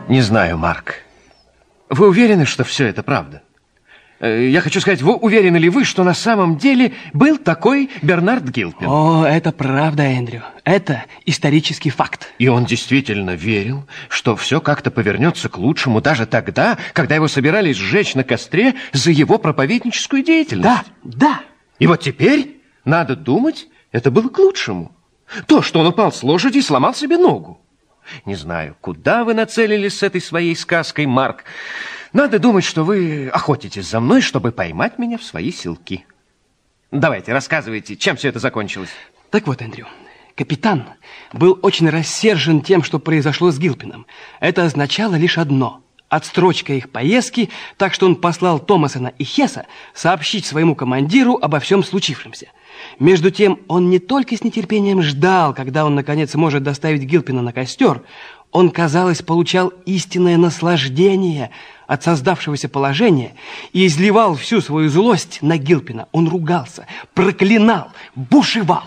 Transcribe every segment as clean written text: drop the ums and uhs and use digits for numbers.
Не знаю, Марк. Вы уверены, что все это правда? Я хочу сказать, уверены ли вы, что на самом деле был такой Бернард Гилпин? О, это правда, Эндрю. Это исторический факт. И он действительно верил, что все как-то повернется к лучшему даже тогда, когда его собирались сжечь на костре за его проповедническую деятельность? Да. И вот теперь, надо думать, это было к лучшему. То, что он упал с лошади и сломал себе ногу. Не знаю, куда вы нацелились с этой своей сказкой, Марк. Надо думать, что вы охотитесь за мной, чтобы поймать меня в свои селки. Давайте, рассказывайте, чем все это закончилось. Так вот, Эндрю, капитан был очень рассержен тем, что произошло с Гилпином. Это означало лишь одно – отстрочка их поездки, так что он послал Томасона и Хесса сообщить своему командиру обо всем случившемся. Между тем, он не только с нетерпением ждал, когда он, наконец, сможет доставить Гилпина на костер, он, казалось, получал истинное наслаждение от создавшегося положения и изливал всю свою злость на Гилпина. Он ругался, проклинал, бушевал.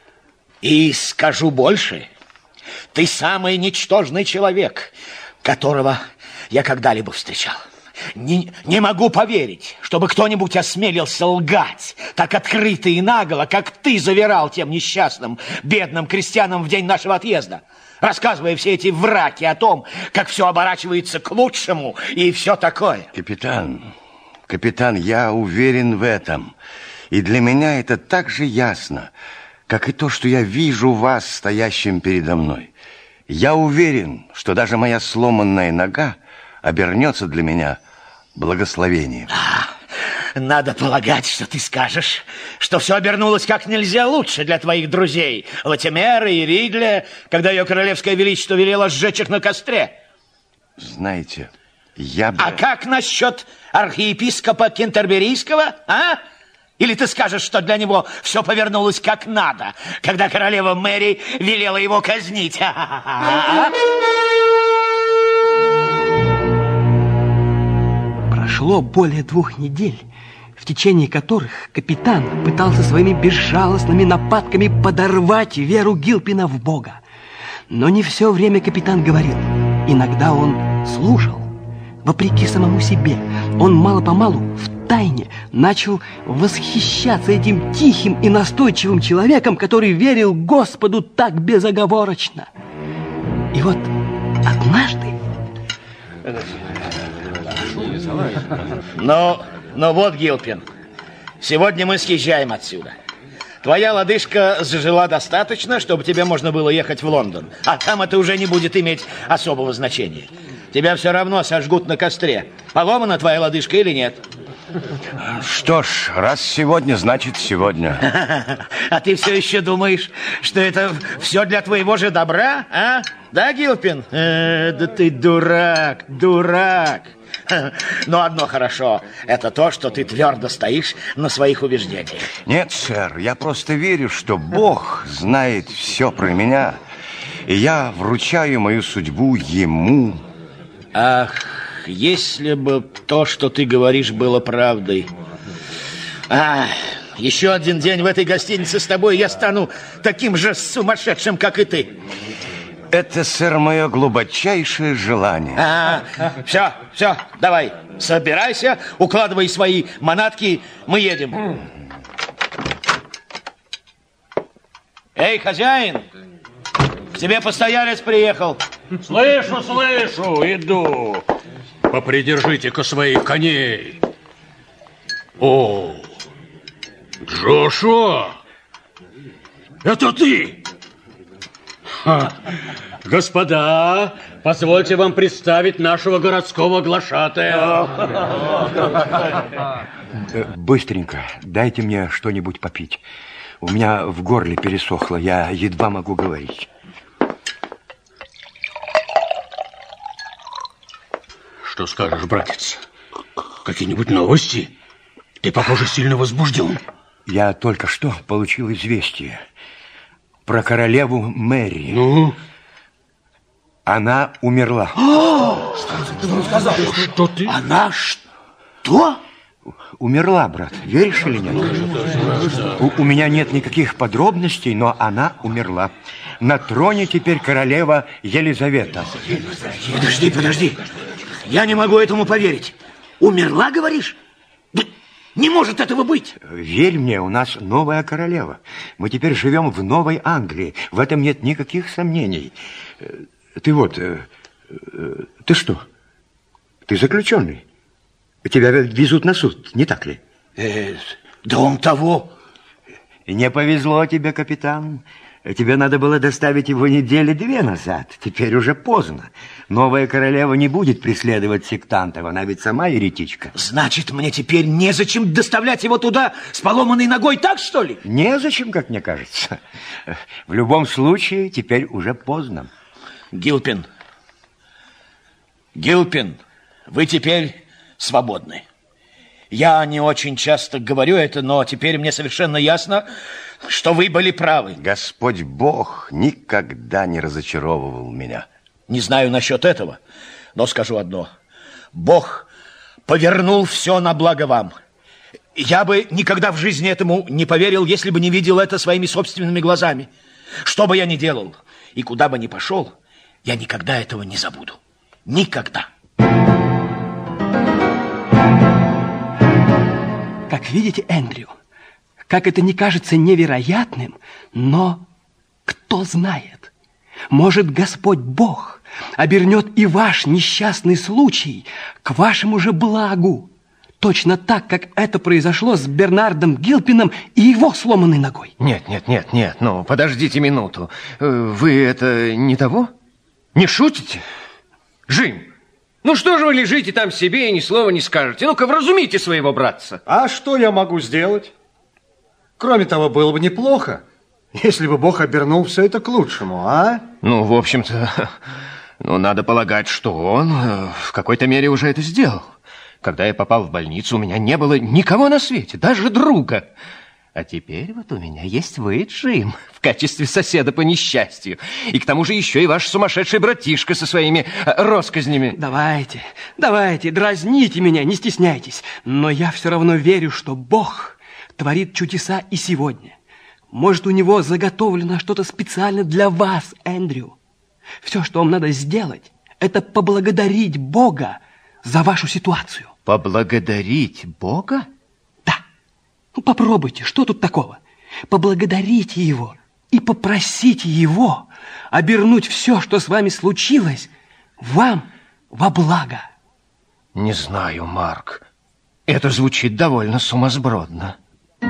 И скажу больше, ты самый ничтожный человек, которого я когда-либо встречал. Не могу поверить, чтобы кто-нибудь осмелился лгать так открыто и нагло, как ты завирал тем несчастным, бедным крестьянам в день нашего отъезда, рассказывая все эти враки о том, как все оборачивается к лучшему и все такое. Капитан, я уверен в этом. И для меня это так же ясно, как и то, что я вижу вас, стоящим передо мной. Я уверен, что даже моя сломанная нога обернется для меня благословением. Надо полагать, что ты скажешь, что все обернулось как нельзя лучше для твоих друзей Латимера и Ридля, когда ее королевское величество велело сжечь их на костре. Знаете, я бы... А как насчет архиепископа Кентерберийского, а? Или ты скажешь, что для него все повернулось как надо, когда королева Мэри велела его казнить? Прошло более 2 недель, в течение которых капитан пытался своими безжалостными нападками подорвать веру Гилпина в Бога. Но не все время капитан говорил. Иногда он слушал. Вопреки самому себе, он мало-помалу втайне начал восхищаться этим тихим и настойчивым человеком, который верил Господу так безоговорочно. И вот однажды... Ну вот, Гилпин, сегодня мы съезжаем отсюда. Твоя лодыжка зажила достаточно, чтобы тебе можно было ехать в Лондон. А там это уже не будет иметь особого значения. Тебя все равно сожгут на костре. Поломана твоя лодыжка или нет? Что ж, раз сегодня, значит сегодня. А ты все еще думаешь, что это все для твоего же добра, а? Да, Гилпин? Да ты дурак. Но одно хорошо, это то, что ты твердо стоишь на своих убеждениях. Нет, сэр, я просто верю, что Бог знает все про меня, и я вручаю мою судьбу Ему. Ах, если бы то, что ты говоришь, было правдой. Еще один день в этой гостинице с тобой, я стану таким же сумасшедшим, как и ты. Это, сэр, мое глубочайшее желание. Все, давай, собирайся, укладывай свои манатки, мы едем. Эй, хозяин, к тебе постоялец приехал. Слышу, иду. Попридержите-ка своих коней. О, Джошуа, это ты? Господа, позвольте вам представить нашего городского глашатая. Быстренько, дайте мне что-нибудь попить. У меня в горле пересохло, я едва могу говорить. Что скажешь, братец? Какие-нибудь новости? Ты, похоже, сильно возбужден. Я только что получил известие про королеву Мэри. Ну? Она умерла. Что ты? Она что? умерла, брат. Веришь или нет? У меня нет никаких подробностей, но она умерла. На троне теперь королева Елизавета. Подожди. Я не могу этому поверить. Умерла, говоришь? Да не может этого быть. Верь мне, у нас новая королева. Мы теперь живем в Новой Англии. В этом нет никаких сомнений. Ты что? Ты заключенный. Тебя везут на суд, не так ли? Да он того. Не повезло тебе, капитан. Тебе надо было доставить его недели 2 назад. Теперь уже поздно. Новая королева не будет преследовать сектантов. Она ведь сама еретичка. Значит, мне теперь незачем доставлять его туда с поломанной ногой, так что ли? Незачем, как мне кажется. В любом случае, теперь уже поздно. Гилпин, вы теперь свободны. Я не очень часто говорю это, но теперь мне совершенно ясно, что вы были правы. Господь Бог никогда не разочаровывал меня. Не знаю насчет этого, но скажу одно. Бог повернул все на благо вам. Я бы никогда в жизни этому не поверил, если бы не видел это своими собственными глазами. Что бы я ни делал и куда бы ни пошел, я никогда этого не забуду. Никогда. Как видите, Эндрю, как это не кажется невероятным, но кто знает, может, Господь Бог обернет и ваш несчастный случай к вашему же благу, точно так, как это произошло с Бернардом Гилпином и его сломанной ногой. Нет, ну, подождите минуту. Вы это не того? Не шутите? Джим, ну что же вы лежите там себе и ни слова не скажете? Ну-ка, вразумите своего братца. А что я могу сделать? Кроме того, было бы неплохо, если бы Бог обернул все это к лучшему, а? Ну, в общем-то, надо полагать, что он в какой-то мере уже это сделал. Когда я попал в больницу, у меня не было никого на свете, даже друга. А теперь вот у меня есть вы, Джим, в качестве соседа по несчастью. И к тому же еще и ваш сумасшедший братишка со своими россказнями. Давайте, дразните меня, не стесняйтесь. Но я все равно верю, что Бог творит чудеса и сегодня. Может, у него заготовлено что-то специально для вас, Эндрю. Все, что вам надо сделать, это поблагодарить Бога за вашу ситуацию. Поблагодарить Бога? Попробуйте, что тут такого? Поблагодарите его и попросите его обернуть все, что с вами случилось, вам во благо. Не знаю, Марк. Это звучит довольно сумасбродно.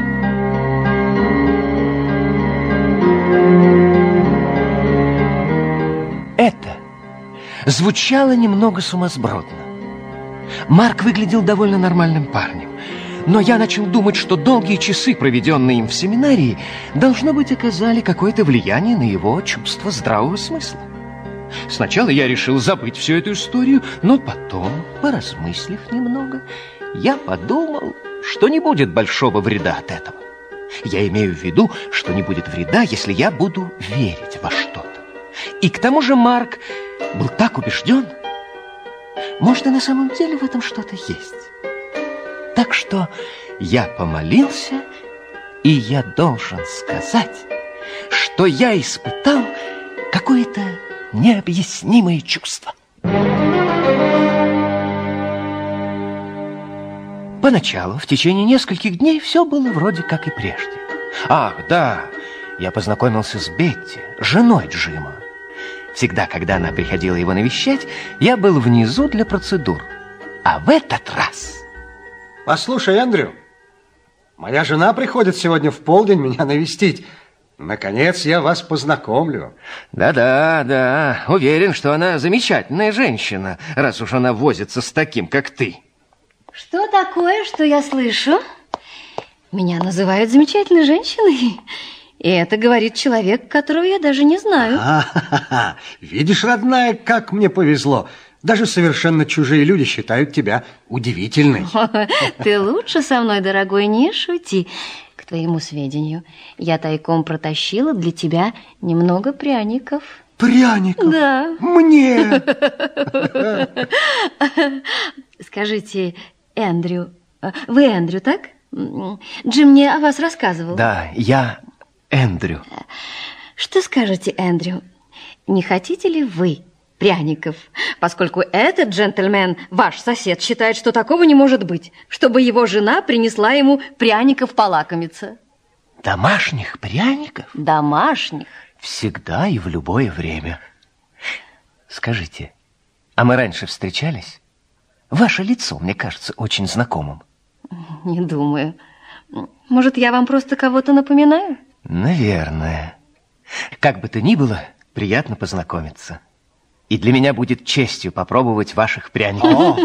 Это звучало немного сумасбродно. Марк выглядел довольно нормальным парнем. Но я начал думать, что долгие часы, проведенные им в семинарии, должно быть, оказали какое-то влияние на его чувство здравого смысла. Сначала я решил забыть всю эту историю, но потом, поразмыслив немного, я подумал, что не будет большого вреда от этого. Я имею в виду, что не будет вреда, если я буду верить во что-то. И к тому же Марк был так убежден. Может, и на самом деле в этом что-то есть. Так что я помолился, и я должен сказать, что я испытал какое-то необъяснимое чувство. Поначалу, в течение нескольких дней, все было вроде как и прежде. Ах, да, я познакомился с Бетти, женой Джима. Всегда, когда она приходила его навещать, я был внизу для процедур. А в этот раз... Послушай, Эндрю, моя жена приходит сегодня в полдень меня навестить. Наконец я вас познакомлю. Да, уверен, что она замечательная женщина, раз уж она возится с таким, как ты. Что такое, что я слышу? Меня называют замечательной женщиной. И это говорит человек, которого я даже не знаю. Видишь, родная, как мне повезло. Даже совершенно чужие люди считают тебя удивительной. Ты лучше со мной, дорогой, не шути. К твоему сведению, я тайком протащила для тебя немного пряников. Пряников? Да. Мне? Скажите, Эндрю, Вы Эндрю, так? Джим мне о вас рассказывал. Да, я Эндрю. Что скажете, Эндрю? Не хотите ли вы пряников? Поскольку этот джентльмен, ваш сосед, считает, что такого не может быть, чтобы его жена принесла ему пряников полакомиться. Домашних пряников? Домашних. Всегда и в любое время. Скажите, а мы раньше встречались? Ваше лицо мне кажется очень знакомым. Не думаю. Может, я вам просто кого-то напоминаю? Наверное. Как бы то ни было, приятно познакомиться. И для меня будет честью попробовать ваших пряников.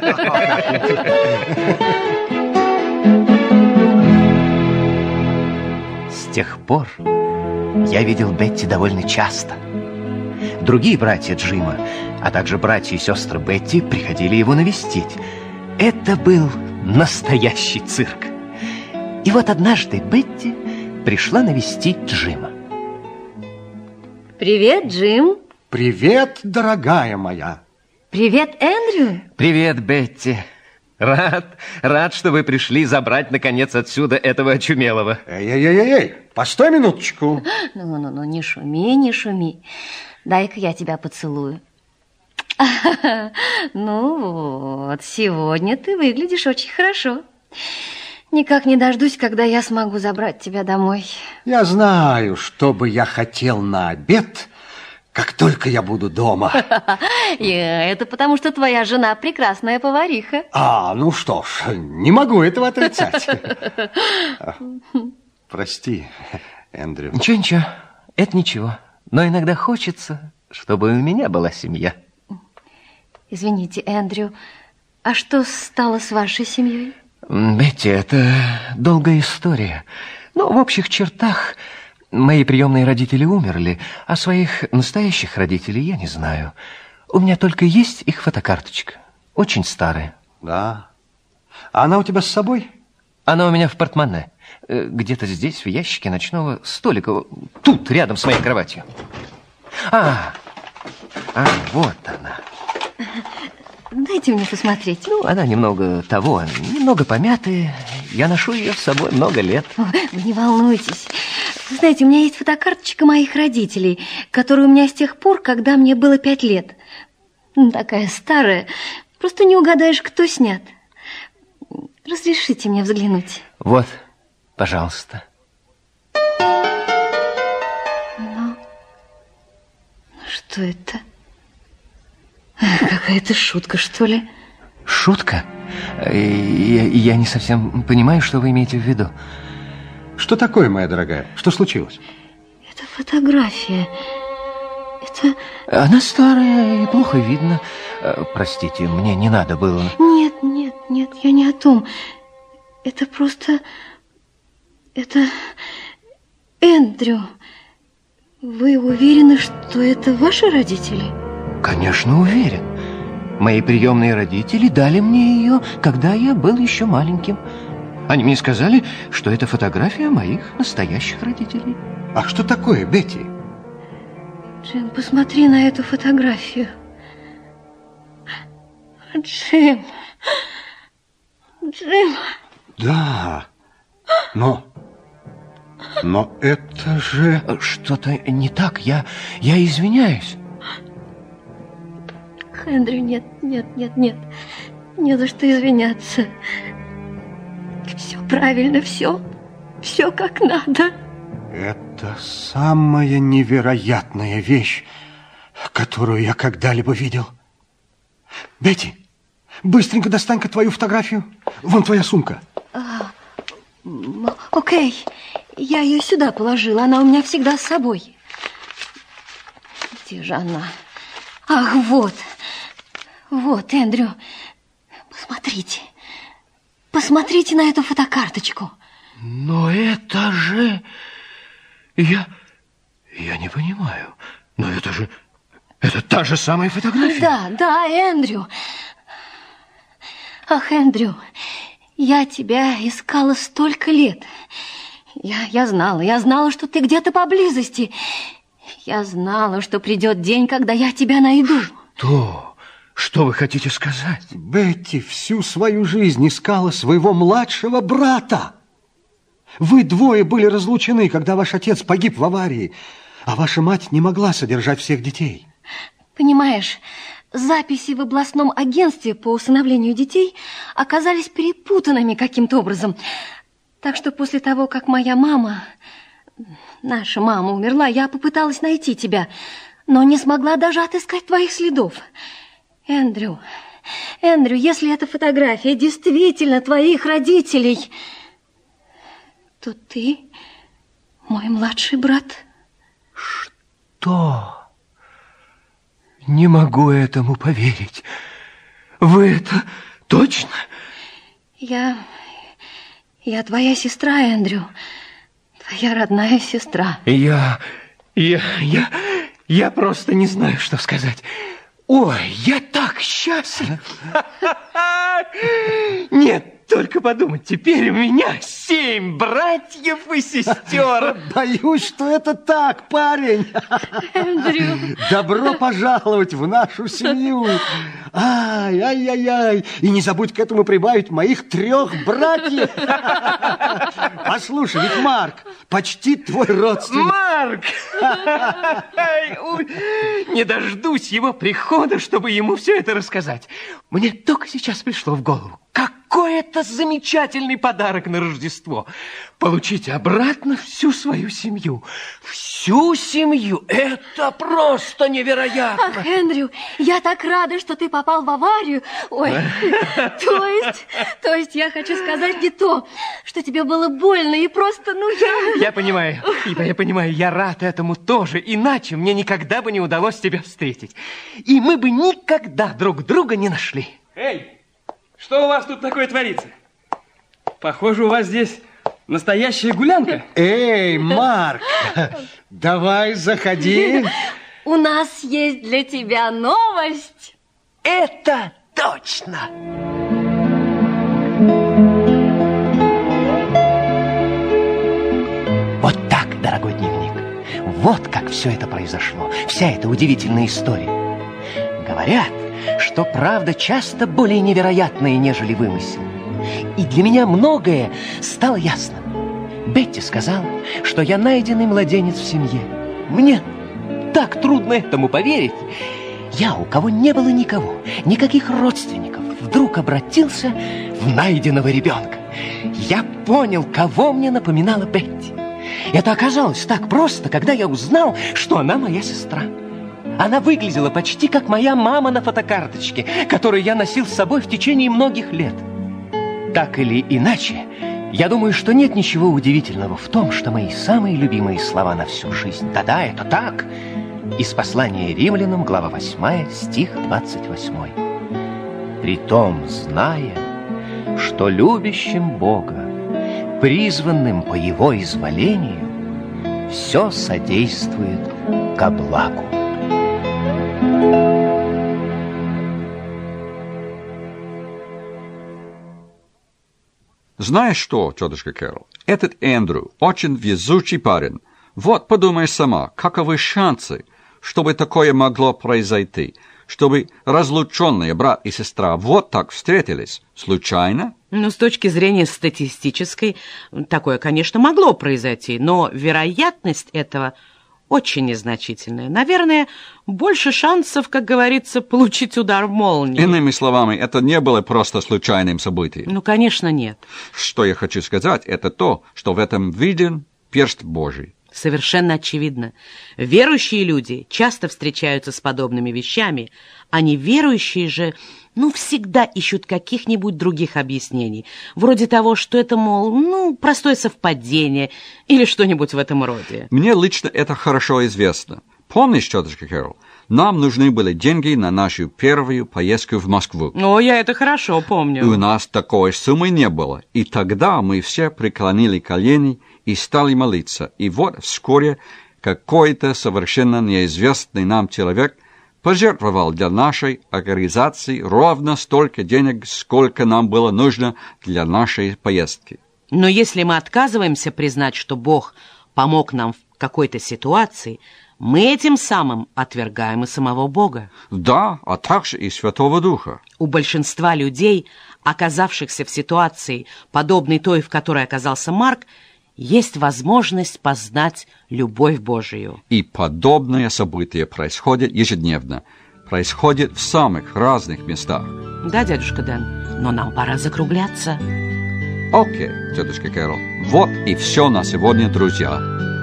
С тех пор я видел Бетти довольно часто. Другие братья Джима, а также братья и сестры Бетти приходили его навестить. Это был настоящий цирк. И вот однажды Бетти пришла навестить Джима. Привет, Джим. Привет, дорогая моя. Привет, Эндрю. Привет, Бетти. Рад, что вы пришли забрать, наконец, отсюда этого очумелого. Эй, постой минуточку. Ну, не шуми, не шуми. Дай-ка я тебя поцелую. Ну вот, сегодня ты выглядишь очень хорошо. Никак не дождусь, когда я смогу забрать тебя домой. Я знаю, что бы я хотел на обед, как только я буду дома. Это потому, что твоя жена прекрасная повариха. Ну что ж, не могу этого отрицать. Прости, Эндрю. Ничего, это ничего. Но иногда хочется, чтобы у меня была семья. Извините, Эндрю, а что стало с вашей семьей? Бетти, это долгая история. Но в общих чертах мои приемные родители умерли, а своих настоящих родителей я не знаю. У меня только есть их фотокарточка, очень старая. Да? А она у тебя с собой? Она у меня в портмоне. Где-то здесь, в ящике ночного столика. Тут, рядом с моей кроватью. Вот она. Дайте мне посмотреть. Ну, она немного помятая. Я ношу ее с собой много лет. Вы не волнуйтесь. Знаете, у меня есть фотокарточка моих родителей, которая у меня с тех пор, когда мне было 5 лет. Такая старая. Просто не угадаешь, кто снят. Разрешите мне взглянуть. Вот, пожалуйста. Ну, что это? Какая-то шутка, что ли? Шутка? Я не совсем понимаю, что вы имеете в виду. Что такое, моя дорогая? Что случилось? Это фотография. Это... Она старая и плохо видно. Простите, мне не надо было. Нет, я не о том. Это просто... Это... Эндрю, вы уверены, что это ваши родители? Конечно, уверен. Мои приемные родители дали мне ее, когда я был еще маленьким. Они мне сказали, что это фотография моих настоящих родителей. А что такое, Бетти? Джим, посмотри на эту фотографию. Джим. Да, но это же... Что-то не так, я извиняюсь. Эндрю, нет. Не за что извиняться. Все правильно, все как надо. Это самая невероятная вещь, которую я когда-либо видел. Бетти, быстренько достань-ка твою фотографию. Вон твоя сумка. Окей, я ее сюда положила. Она у меня всегда с собой. Где же она? Ах, вот, Эндрю. Посмотрите на эту фотокарточку. Но это же... Я не понимаю. Но это же... Это та же самая фотография. Да, Эндрю. Ах, Эндрю, я тебя искала столько лет. Я знала, что ты где-то поблизости. Я знала, что придет день, когда я тебя найду. Что? Что вы хотите сказать? Бетти всю свою жизнь искала своего младшего брата. Вы двое были разлучены, когда ваш отец погиб в аварии, а ваша мать не могла содержать всех детей. Понимаешь, записи в областном агентстве по усыновлению детей оказались перепутанными каким-то образом. Так что после того, как наша мама умерла, я попыталась найти тебя, но не смогла даже отыскать твоих следов. Эндрю, если эта фотография действительно твоих родителей, то ты мой младший брат. Что? Не могу этому поверить. Вы это точно? Я твоя сестра, Эндрю. Твоя родная сестра. Я просто не знаю, что сказать. Ой, я так счастлив. Нет, только подумать, теперь у меня 7 братьев и сестер. Боюсь, что это так, парень. Эндрю. Добро пожаловать в нашу семью. Ай. И не забудь к этому прибавить моих 3 братьев. Послушай, ведь Марк почти твой родственник. Марк! Не дождусь его прихода, чтобы ему все это рассказать. Мне только сейчас пришло в голову. Какой это замечательный подарок на Рождество. Получить обратно всю свою семью. Всю семью. Это просто невероятно. Ах, Эндрю, я так рада, что ты попал в аварию. Ой, то есть я хочу сказать не то, что тебе было больно и просто, Я понимаю, я рад этому тоже. Иначе мне никогда бы не удалось тебя встретить. И мы бы никогда друг друга не нашли. Эй! Что у вас тут такое творится? Похоже, у вас здесь настоящая гулянка. Эй, Марк, давай заходи. У нас есть для тебя новость. Это точно. Вот так, дорогой дневник. Вот как все это произошло. Вся эта удивительная история. Говорят, что правда часто более невероятная, нежели вымысел. И для меня многое стало ясно. Бетти сказала, что я найденный младенец в семье. Мне так трудно этому поверить. Я, у кого не было никого, никаких родственников, вдруг обратился в найденного ребенка. Я понял, кого мне напоминала Бетти. Это оказалось так просто, когда я узнал, что она моя сестра. Она выглядела почти как моя мама на фотокарточке, которую я носил с собой в течение многих лет. Так или иначе, я думаю, что нет ничего удивительного в том, что мои самые любимые слова на всю жизнь. Да-да, это так. Из послания Римлянам, глава 8, стих 28. «Притом, зная, что любящим Бога, призванным по Его изволению, все содействует ко благу». Знаешь что, тетушка Кэрол, этот Эндрю очень везучий парень. Вот, подумай сама, каковы шансы, чтобы такое могло произойти, чтобы разлученные брат и сестра вот так встретились случайно? Ну, с точки зрения статистической, такое, конечно, могло произойти, но вероятность этого очень незначительная. Наверное, больше шансов, как говорится, получить удар в молнию. Иными словами, это не было просто случайным событием. Ну, конечно, нет. Что я хочу сказать, это то, что в этом виден перст Божий. Совершенно очевидно. Верующие люди часто встречаются с подобными вещами, а неверующие же, всегда ищут каких-нибудь других объяснений. Вроде того, что это, мол, простое совпадение или что-нибудь в этом роде. Мне лично это хорошо известно. Помнишь, тетушка Кэрол, нам нужны были деньги на нашу первую поездку в Москву. О, я это хорошо помню. У нас такой суммы не было. И тогда мы все преклонили колени и стали молиться. И вот вскоре какой-то совершенно неизвестный нам человек пожертвовал для нашей организации ровно столько денег, сколько нам было нужно для нашей поездки. Но если мы отказываемся признать, что Бог помог нам в какой-то ситуации, мы этим самым отвергаем и самого Бога. Да, а также и Святого Духа. У большинства людей, оказавшихся в ситуации, подобной той, в которой оказался Марк, есть возможность познать любовь Божию. И подобные события происходят ежедневно. Происходят в самых разных местах. Да, дядюшка Дэн, но нам пора закругляться. Окей, тетушка Кэрол. Вот и все на сегодня, друзья.